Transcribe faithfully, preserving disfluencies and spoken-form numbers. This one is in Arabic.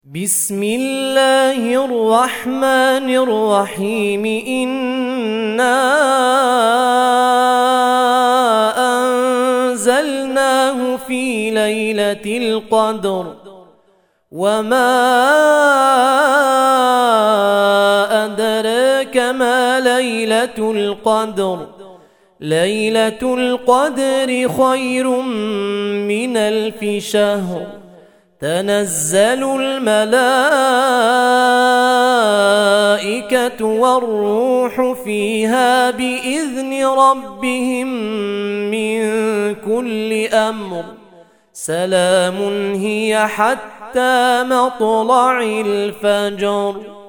بسم الله الرحمن الرحيم إنا أنزلناه في ليلة القدر وما أدراك ما ليلة القدر ليلة القدر خير من ألف شهر تنزل الملائكة والروح فيها بإذن ربهم من كل أمر سلام هي حتى مطلع الفجر.